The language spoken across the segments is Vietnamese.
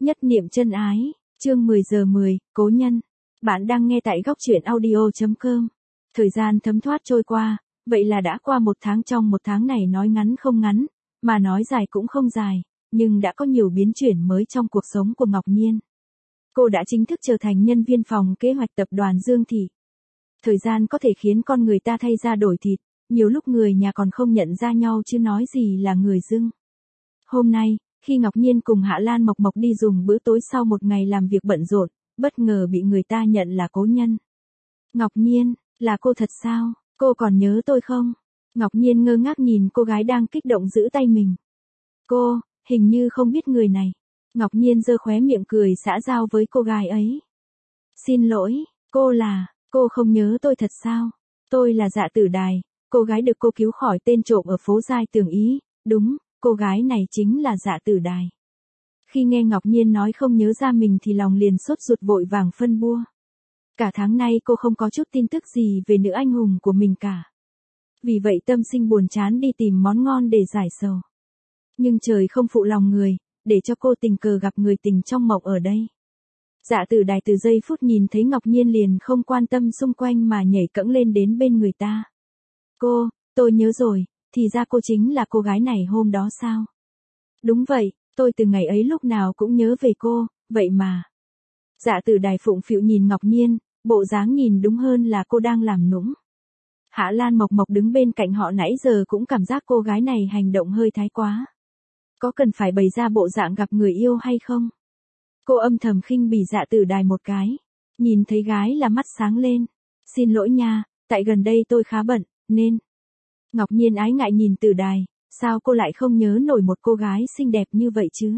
Nhất niệm chân ái, chương 10 giờ 10, cố nhân. Bạn đang nghe tại góc truyện audio.com. Thời gian thấm thoát trôi qua, vậy là đã qua một tháng. Trong một tháng này nói ngắn không ngắn, mà nói dài cũng không dài, nhưng đã có nhiều biến chuyển mới trong cuộc sống của Ngọc Nhiên. Cô đã chính thức trở thành nhân viên phòng kế hoạch tập đoàn Dương Thị. Thời gian có thể khiến con người ta thay da đổi thịt, nhiều lúc người nhà còn không nhận ra nhau chứ nói gì là người dưng. Hôm nay, khi Ngọc Nhiên cùng Hạ Lan Mộc Mộc đi dùng bữa tối sau một ngày làm việc bận rộn, bất ngờ bị người ta nhận là cố nhân. Ngọc Nhiên, là cô thật sao? Cô còn nhớ tôi không? Ngọc Nhiên ngơ ngác nhìn cô gái đang kích động giữ tay mình. Cô, hình như không biết người này. Ngọc Nhiên giơ khóe miệng cười xã giao với cô gái ấy. Xin lỗi, cô không nhớ tôi thật sao? Tôi là Dạ Tử Đài, cô gái được cô cứu khỏi tên trộm ở phố Giai Tường Ý, đúng. Cô gái này chính là Dạ Tử Đài. Khi nghe Ngọc Nhiên nói không nhớ ra mình thì lòng liền sốt ruột vội vàng phân bua. Cả tháng nay cô không có chút tin tức gì về nữ anh hùng của mình cả. Vì vậy tâm sinh buồn chán đi tìm món ngon để giải sầu. Nhưng trời không phụ lòng người, để cho cô tình cờ gặp người tình trong mộng ở đây. Dạ Tử Đài từ giây phút nhìn thấy Ngọc Nhiên liền không quan tâm xung quanh mà nhảy cẫng lên đến bên người ta. Tôi nhớ rồi. Thì ra cô chính là cô gái này hôm đó sao? Đúng vậy, tôi từ ngày ấy lúc nào cũng nhớ về cô, vậy mà. Dạ Tử Đài phụng phịu nhìn Ngọc Nhiên, bộ dáng nhìn đúng hơn là cô đang làm nũng. Hạ Lan Mộc Mộc đứng bên cạnh họ nãy giờ cũng cảm giác cô gái này hành động hơi thái quá. Có cần phải bày ra bộ dạng gặp người yêu hay không? Cô âm thầm khinh bỉ Dạ Tử Đài một cái. Nhìn thấy gái là mắt sáng lên. Xin lỗi nha, tại gần đây tôi khá bận, nên... Ngọc Nhiên ái ngại nhìn Tử Đài, sao cô lại không nhớ nổi một cô gái xinh đẹp như vậy chứ?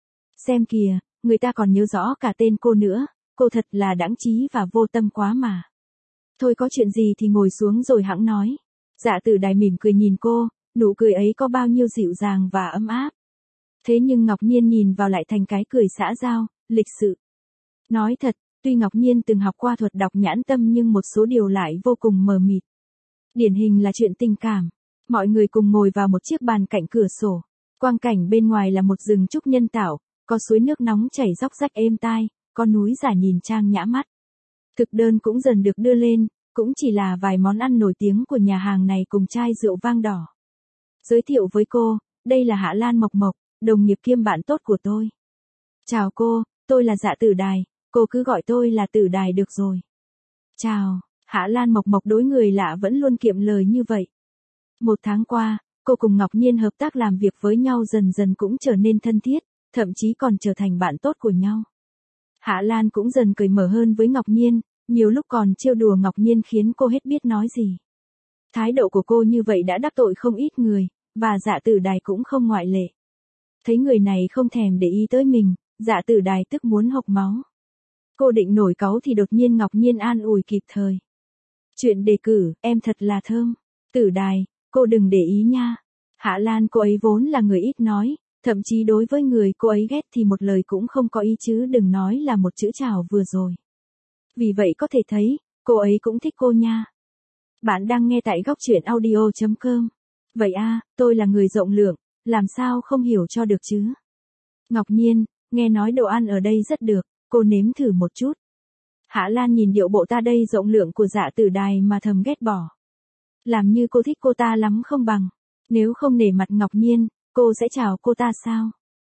Xem kìa, người ta còn nhớ rõ cả tên cô nữa, cô thật là đãng trí và vô tâm quá mà. Thôi có chuyện gì thì ngồi xuống rồi hẵng nói. Dạ Tử Đài mỉm cười nhìn cô, nụ cười ấy có bao nhiêu dịu dàng và ấm áp. Thế nhưng Ngọc Nhiên nhìn vào lại thành cái cười xã giao, lịch sự. Nói thật, tuy Ngọc Nhiên từng học qua thuật đọc nhãn tâm nhưng một số điều lại vô cùng mờ mịt. Điển hình là chuyện tình cảm. Mọi người cùng ngồi vào một chiếc bàn cạnh cửa sổ. Quang cảnh bên ngoài là một rừng trúc nhân tạo, có suối nước nóng chảy róc rách êm tai, có núi giả nhìn trang nhã mắt. Thực đơn cũng dần được đưa lên, cũng chỉ là vài món ăn nổi tiếng của nhà hàng này cùng chai rượu vang đỏ. Giới thiệu với cô, đây là Hạ Lan Mộc Mộc, đồng nghiệp kiêm bạn tốt của tôi. Chào cô, tôi là Dạ Tử Đài, cô cứ gọi tôi là Tử Đài được rồi. Chào. Hạ Lan Mộc Mộc đối người lạ vẫn luôn kiệm lời như vậy. Một tháng qua, cô cùng Ngọc Nhiên hợp tác làm việc với nhau dần dần cũng trở nên thân thiết, thậm chí còn trở thành bạn tốt của nhau. Hạ Lan cũng dần cởi mở hơn với Ngọc Nhiên, nhiều lúc còn trêu đùa Ngọc Nhiên khiến cô hết biết nói gì. Thái độ của cô như vậy đã đắc tội không ít người, và Dạ Tử Đài cũng không ngoại lệ. Thấy người này không thèm để ý tới mình, Dạ Tử Đài tức muốn hộc máu. Cô định nổi cáu thì đột nhiên Ngọc Nhiên an ủi kịp thời. Chuyện đề cử, em thật là thơm. Tử Đài, cô đừng để ý nha. Hạ Lan cô ấy vốn là người ít nói, thậm chí đối với người cô ấy ghét thì một lời cũng không có ý chứ đừng nói là một chữ chào vừa rồi. Vì vậy có thể thấy, cô ấy cũng thích cô nha. Bạn đang nghe tại góc truyện audio.com. Vậy tôi là người rộng lượng, làm sao không hiểu cho được chứ? Ngọc Nhiên, nghe nói đồ ăn ở đây rất được, cô nếm thử một chút. Hạ Lan nhìn điệu bộ ta đây rộng lượng của Dạ Tử Đài mà thầm ghét bỏ. Làm như cô thích cô ta lắm không bằng. Nếu không nể mặt Ngọc Nhiên, cô sẽ chào cô ta sao?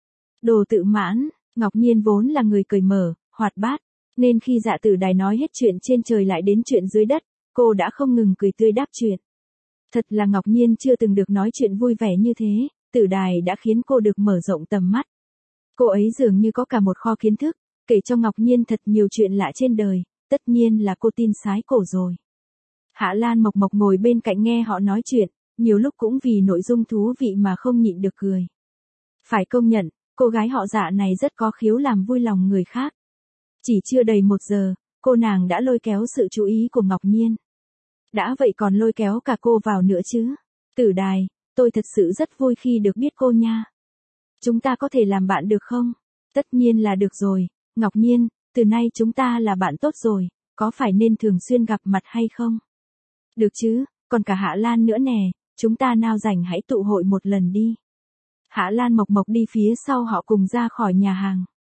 Đồ tự mãn, Ngọc Nhiên vốn là người cởi mở, hoạt bát. Nên khi Dạ Tử Đài nói hết chuyện trên trời lại đến chuyện dưới đất, cô đã không ngừng cười tươi đáp chuyện. Thật là Ngọc Nhiên chưa từng được nói chuyện vui vẻ như thế, Tử Đài đã khiến cô được mở rộng tầm mắt. Cô ấy dường như có cả một kho kiến thức. Kể cho Ngọc Nhiên thật nhiều chuyện lạ trên đời, tất nhiên là cô tin sái cổ rồi. Hạ Lan Mộc Mộc ngồi bên cạnh nghe họ nói chuyện, nhiều lúc cũng vì nội dung thú vị mà không nhịn được cười. Phải công nhận, cô gái họ Dạ này rất có khiếu làm vui lòng người khác. Chỉ chưa đầy 1 giờ, cô nàng đã lôi kéo sự chú ý của Ngọc Nhiên. Đã vậy còn lôi kéo cả cô vào nữa chứ. Tử Đài, tôi thật sự rất vui khi được biết cô nha. Chúng ta có thể làm bạn được không? Tất nhiên là được rồi. Ngọc Nhiên, từ nay chúng ta là bạn tốt rồi, có phải nên thường xuyên gặp mặt hay không? Được chứ, còn cả Hạ Lan nữa nè, chúng ta nào rảnh hãy tụ hội một lần đi. Hạ Lan Mộc Mộc đi phía sau họ cùng ra khỏi nhà hàng.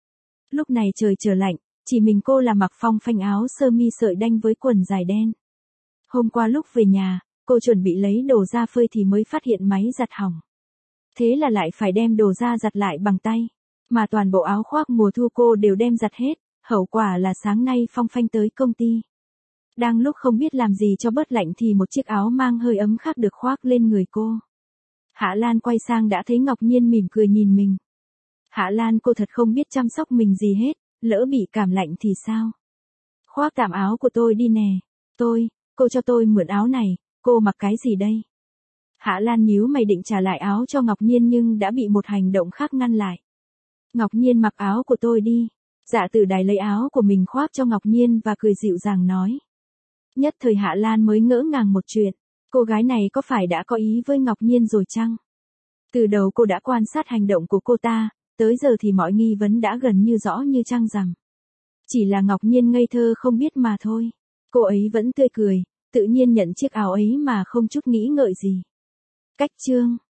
Lúc này trời trở lạnh, chỉ mình cô là mặc phong phanh áo sơ mi sợi đanh với quần dài đen. Hôm qua lúc về nhà, cô chuẩn bị lấy đồ ra phơi thì mới phát hiện máy giặt hỏng. Thế là lại phải đem đồ ra giặt lại bằng tay. Mà toàn bộ áo khoác mùa thu cô đều đem giặt hết, hậu quả là sáng nay phong phanh tới công ty. Đang lúc không biết làm gì cho bớt lạnh thì một chiếc áo mang hơi ấm khác được khoác lên người cô. Hạ Lan quay sang đã thấy Ngọc Nhiên mỉm cười nhìn mình. Hạ Lan, cô thật không biết chăm sóc mình gì hết, lỡ bị cảm lạnh thì sao? Khoác tạm áo của tôi đi nè. Cô cho tôi mượn áo này, cô mặc cái gì đây? Hạ Lan nhíu mày định trả lại áo cho Ngọc Nhiên nhưng đã bị một hành động khác ngăn lại. Ngọc Nhiên, mặc áo của tôi đi. Dạ Tử Đài lấy áo của mình khoác cho Ngọc Nhiên và cười dịu dàng nói. Nhất thời Hạ Lan mới ngỡ ngàng một chuyện. Cô gái này có phải đã có ý với Ngọc Nhiên rồi chăng? Từ đầu cô đã quan sát hành động của cô ta, tới giờ thì mọi nghi vấn đã gần như rõ như trăng rằm. Chỉ là Ngọc Nhiên ngây thơ không biết mà thôi. Cô ấy vẫn tươi cười, tự nhiên nhận chiếc áo ấy mà không chút nghĩ ngợi gì. Cách chương